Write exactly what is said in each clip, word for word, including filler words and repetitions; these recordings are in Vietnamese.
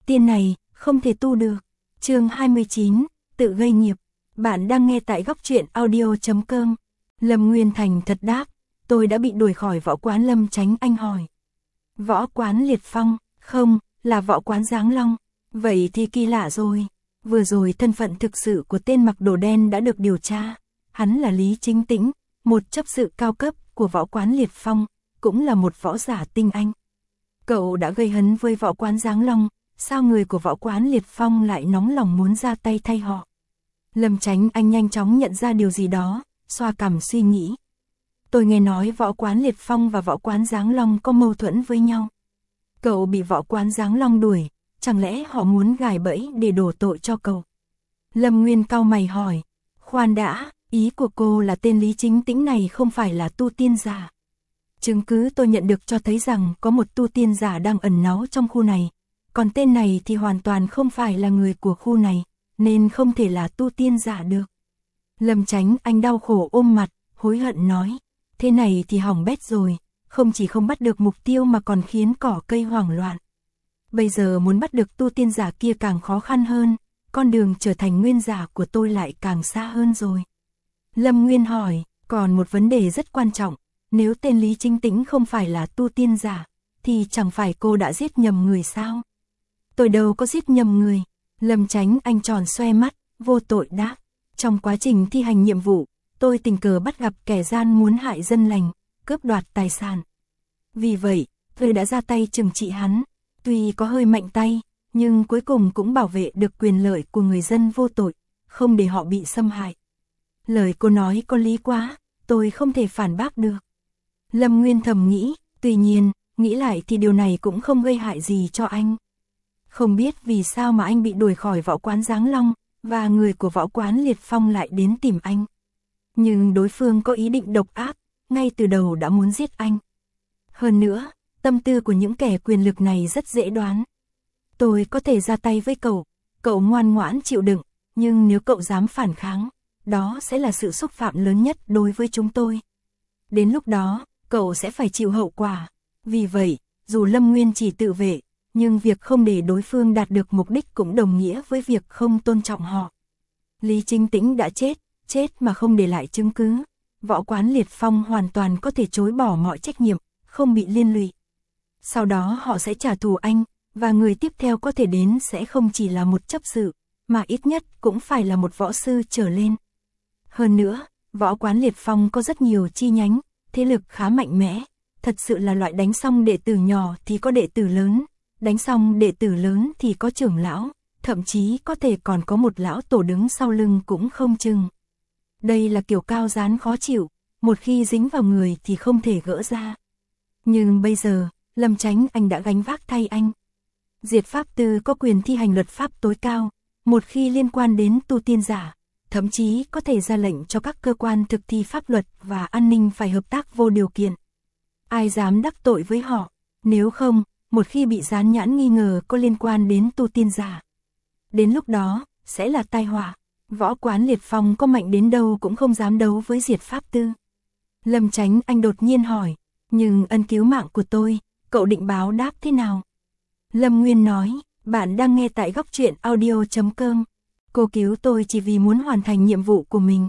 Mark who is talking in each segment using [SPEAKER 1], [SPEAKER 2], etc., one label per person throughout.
[SPEAKER 1] tiên này, không thể tu được. Chương hai mươi chín, tự gây nghiệp. Bạn đang nghe tại góc truyện audio chấm com. Lâm Nguyên thành thật đáp, tôi đã bị đuổi khỏi võ quán Lâm Chánh Anh hỏi. Võ quán Liệt Phong, không, là võ quán Giáng Long. Vậy thì kỳ lạ rồi. Vừa rồi thân phận thực sự của tên mặc đồ đen đã được điều tra. Hắn là Lý Chính Tĩnh, một chấp sự cao cấp của võ quán Liệt Phong, cũng là một võ giả tinh anh. Cậu đã gây hấn với võ quán Giáng Long, sao người của võ quán Liệt Phong lại nóng lòng muốn ra tay thay họ? Lâm Chánh Anh nhanh chóng nhận ra điều gì đó, xoa cằm suy nghĩ. Tôi nghe nói võ quán Liệt Phong và võ quán Giáng Long có mâu thuẫn với nhau. Cậu bị võ quán Giáng Long đuổi, chẳng lẽ họ muốn gài bẫy để đổ tội cho cậu? Lâm Nguyên cau mày hỏi, khoan đã, ý của cô là tên Lý Chính Tĩnh này không phải là tu tiên giả. Chứng cứ tôi nhận được cho thấy rằng có một tu tiên giả đang ẩn náu trong khu này, còn tên này thì hoàn toàn không phải là người của khu này, nên không thể là tu tiên giả được. Lâm Chánh Anh đau khổ ôm mặt, hối hận nói, thế này thì hỏng bét rồi, không chỉ không bắt được mục tiêu mà còn khiến cỏ cây hoảng loạn. Bây giờ muốn bắt được tu tiên giả kia càng khó khăn hơn, con đường trở thành nguyên giả của tôi lại càng xa hơn rồi. Lâm Nguyên hỏi, còn một vấn đề rất quan trọng, nếu tên Lý Chính Tĩnh không phải là tu tiên giả, thì chẳng phải cô đã giết nhầm người sao? Tôi đâu có giết nhầm người. Lâm Chánh Anh tròn xoe mắt, vô tội đáp. Trong quá trình thi hành nhiệm vụ, tôi tình cờ bắt gặp kẻ gian muốn hại dân lành, cướp đoạt tài sản. Vì vậy, tôi đã ra tay trừng trị hắn. Tuy có hơi mạnh tay, nhưng cuối cùng cũng bảo vệ được quyền lợi của người dân vô tội, không để họ bị xâm hại. Lời cô nói có lý quá, tôi không thể phản bác được. Lâm Nguyên thầm nghĩ, tuy nhiên, nghĩ lại thì điều này cũng không gây hại gì cho anh. Không biết vì sao mà anh bị đuổi khỏi võ quán Giáng Long, và người của võ quán Liệt Phong lại đến tìm anh. Nhưng đối phương có ý định độc ác, ngay từ đầu đã muốn giết anh. Hơn nữa, tâm tư của những kẻ quyền lực này rất dễ đoán. Tôi có thể ra tay với cậu, cậu ngoan ngoãn chịu đựng, nhưng nếu cậu dám phản kháng, đó sẽ là sự xúc phạm lớn nhất đối với chúng tôi. Đến lúc đó, cậu sẽ phải chịu hậu quả. Vì vậy, dù Lâm Nguyên chỉ tự vệ, nhưng việc không để đối phương đạt được mục đích cũng đồng nghĩa với việc không tôn trọng họ. Lý Chính Tĩnh đã chết, chết mà không để lại chứng cứ. Võ quán Liệt Phong hoàn toàn có thể chối bỏ mọi trách nhiệm, không bị liên lụy. Sau đó họ sẽ trả thù anh, và người tiếp theo có thể đến sẽ không chỉ là một chấp sự, mà ít nhất cũng phải là một võ sư trở lên. Hơn nữa, võ quán Liệt Phong có rất nhiều chi nhánh, thế lực khá mạnh mẽ, thật sự là loại đánh xong đệ tử nhỏ thì có đệ tử lớn, đánh xong đệ tử lớn thì có trưởng lão, thậm chí có thể còn có một lão tổ đứng sau lưng cũng không chừng. Đây là kiểu cao dán khó chịu, một khi dính vào người thì không thể gỡ ra. Nhưng bây giờ, Lâm Chánh Anh đã gánh vác thay anh. Diệt Pháp Tư có quyền thi hành luật pháp tối cao, một khi liên quan đến tu tiên giả, thậm chí có thể ra lệnh cho các cơ quan thực thi pháp luật và an ninh phải hợp tác vô điều kiện. Ai dám đắc tội với họ, nếu không, một khi bị dán nhãn nghi ngờ có liên quan đến tu tiên giả, đến lúc đó, sẽ là tai họa. Võ quán Liệt Phong có mạnh đến đâu cũng không dám đấu với Diệt Pháp Tư. Lâm Chánh Anh đột nhiên hỏi, nhưng ân cứu mạng của tôi, cậu định báo đáp thế nào? Lâm Nguyên nói, bạn đang nghe tại góc truyện audio chấm com. Cô cứu tôi chỉ vì muốn hoàn thành nhiệm vụ của mình.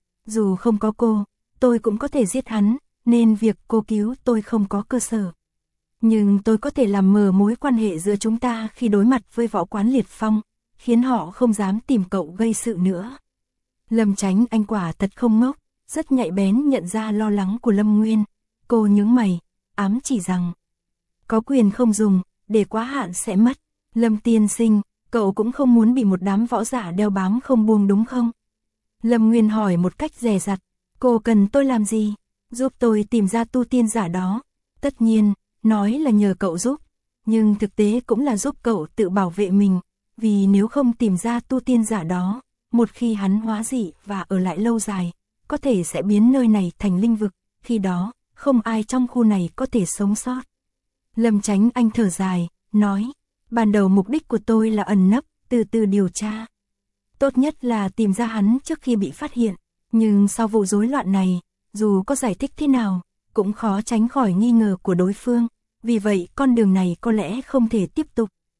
[SPEAKER 1] Dù không có cô, tôi cũng có thể giết hắn, nên việc cô cứu tôi không có cơ sở. Nhưng tôi có thể làm mờ mối quan hệ giữa chúng ta khi đối mặt với võ quán Liệt Phong, khiến họ không dám tìm cậu gây sự nữa. Lâm Chánh Anh quả thật không ngốc, rất nhạy bén nhận ra lo lắng của Lâm Nguyên. Cô nhướng mày, ám chỉ rằng, có quyền không dùng, để quá hạn sẽ mất. Lâm tiên sinh, cậu cũng không muốn bị một đám võ giả đeo bám không buông đúng không? Lâm Nguyên hỏi một cách dè dặt, cô cần tôi làm gì? Giúp tôi tìm ra tu tiên giả đó. Tất nhiên, nói là nhờ cậu giúp, nhưng thực tế cũng là giúp cậu tự bảo vệ mình, vì nếu không tìm ra tu tiên giả đó, một khi hắn hóa dị và ở lại lâu dài, có thể sẽ biến nơi này thành linh vực, khi đó, không ai trong khu này có thể sống sót. Lâm Chánh Anh thở dài, nói, ban đầu mục đích của tôi là ẩn nấp, từ từ điều tra. Tốt nhất là tìm ra hắn trước khi bị phát hiện, nhưng sau vụ rối loạn này, dù có giải thích thế nào, cũng khó tránh khỏi nghi ngờ của đối phương, vì vậy con đường này có lẽ không thể tiếp tục.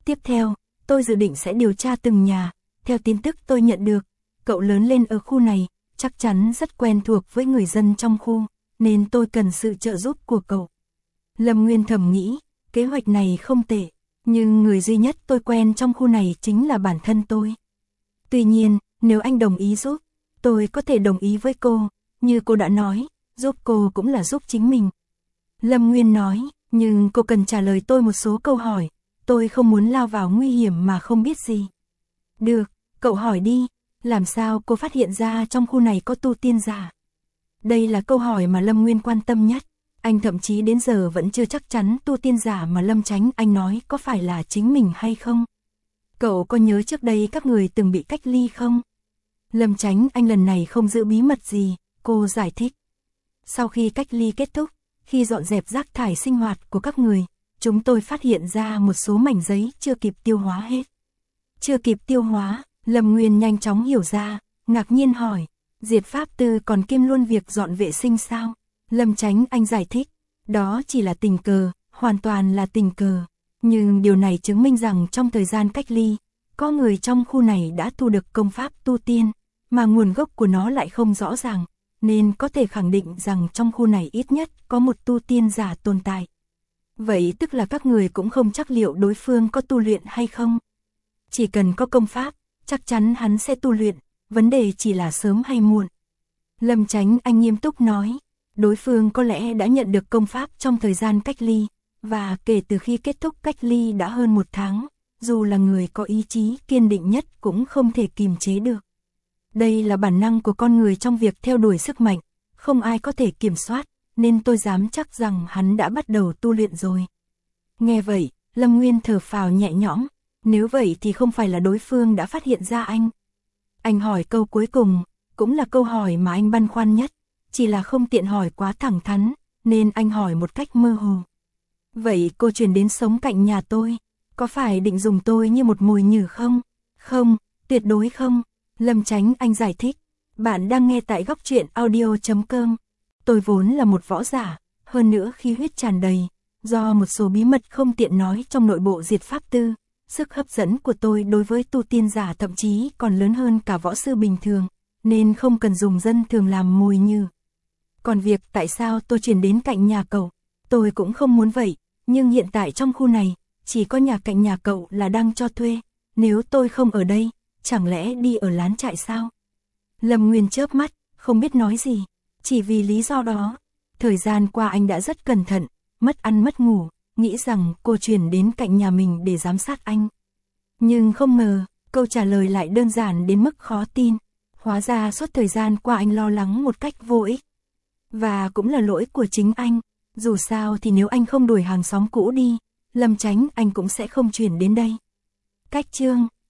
[SPEAKER 1] Tiếp theo, tôi dự định sẽ điều tra từng nhà, theo tin tức tôi nhận được, cậu lớn lên ở khu này, chắc chắn rất quen thuộc với người dân trong khu, nên tôi cần sự trợ giúp của cậu. Lâm Nguyên thầm nghĩ, kế hoạch này không tệ, nhưng người duy nhất tôi quen trong khu này chính là bản thân tôi. Tuy nhiên, nếu anh đồng ý giúp, tôi có thể đồng ý với cô, như cô đã nói, giúp cô cũng là giúp chính mình. Lâm Nguyên nói, nhưng cô cần trả lời tôi một số câu hỏi, tôi không muốn lao vào nguy hiểm mà không biết gì. Được, cậu hỏi đi, làm sao cô phát hiện ra trong khu này có tu tiên giả? Đây là câu hỏi mà Lâm Nguyên quan tâm nhất, anh thậm chí đến giờ vẫn chưa chắc chắn tu tiên giả mà Lâm Chánh Anh nói có phải là chính mình hay không. Cậu có nhớ trước đây các người từng bị cách ly không? Lâm Chánh Anh lần này không giữ bí mật gì, cô giải thích. Sau khi cách ly kết thúc, khi dọn dẹp rác thải sinh hoạt của các người, chúng tôi phát hiện ra một số mảnh giấy chưa kịp tiêu hóa hết. Chưa kịp tiêu hóa, Lâm Nguyên nhanh chóng hiểu ra, ngạc nhiên hỏi, Diệt Pháp Tư còn kiêm luôn việc dọn vệ sinh sao? Lâm Chánh Anh giải thích, đó chỉ là tình cờ, hoàn toàn là tình cờ. Nhưng điều này chứng minh rằng trong thời gian cách ly, có người trong khu này đã thu được công pháp tu tiên, mà nguồn gốc của nó lại không rõ ràng, nên có thể khẳng định rằng trong khu này ít nhất có một tu tiên giả tồn tại. Vậy tức là các người cũng không chắc liệu đối phương có tu luyện hay không. Chỉ cần có công pháp, chắc chắn hắn sẽ tu luyện, vấn đề chỉ là sớm hay muộn. Lâm Chánh Anh nghiêm túc nói, đối phương có lẽ đã nhận được công pháp trong thời gian cách ly, và kể từ khi kết thúc cách ly đã hơn một tháng, dù là người có ý chí kiên định nhất cũng không thể kìm chế được. Đây là bản năng của con người trong việc theo đuổi sức mạnh, không ai có thể kiểm soát, nên tôi dám chắc rằng hắn đã bắt đầu tu luyện rồi. Nghe vậy, Lâm Nguyên thở phào nhẹ nhõm, nếu vậy thì không phải là đối phương đã phát hiện ra anh. Anh hỏi câu cuối cùng, cũng là câu hỏi mà anh băn khoăn nhất, chỉ là không tiện hỏi quá thẳng thắn, nên anh hỏi một cách mơ hồ. Vậy cô chuyển đến sống cạnh nhà tôi, có phải định dùng tôi như một mồi nhử không? Không, tuyệt đối không. Lâm Chánh Anh giải thích, bạn đang nghe tại góc truyện audio chấm com. Tôi vốn là một võ giả, hơn nữa khí huyết tràn đầy, do một số bí mật không tiện nói trong nội bộ Diệt Pháp Tư, sức hấp dẫn của tôi đối với tu tiên giả thậm chí còn lớn hơn cả võ sư bình thường, nên không cần dùng dân thường làm mồi nhử. Còn việc tại sao tôi chuyển đến cạnh nhà cậu, tôi cũng không muốn vậy, nhưng hiện tại trong khu này, chỉ có nhà cạnh nhà cậu là đang cho thuê, nếu tôi không ở đây, chẳng lẽ đi ở lán trại sao? Lâm Nguyên chớp mắt, không biết nói gì, chỉ vì lý do đó. Thời gian qua anh đã rất cẩn thận, mất ăn mất ngủ, nghĩ rằng cô chuyển đến cạnh nhà mình để giám sát anh. Nhưng không ngờ, câu trả lời lại đơn giản đến mức khó tin. Hóa ra suốt thời gian qua anh lo lắng một cách vô ích. Và cũng là lỗi của chính anh, dù sao thì nếu anh không đuổi hàng xóm cũ đi, Lâm Chánh Anh cũng sẽ không chuyển đến đây. Cách chương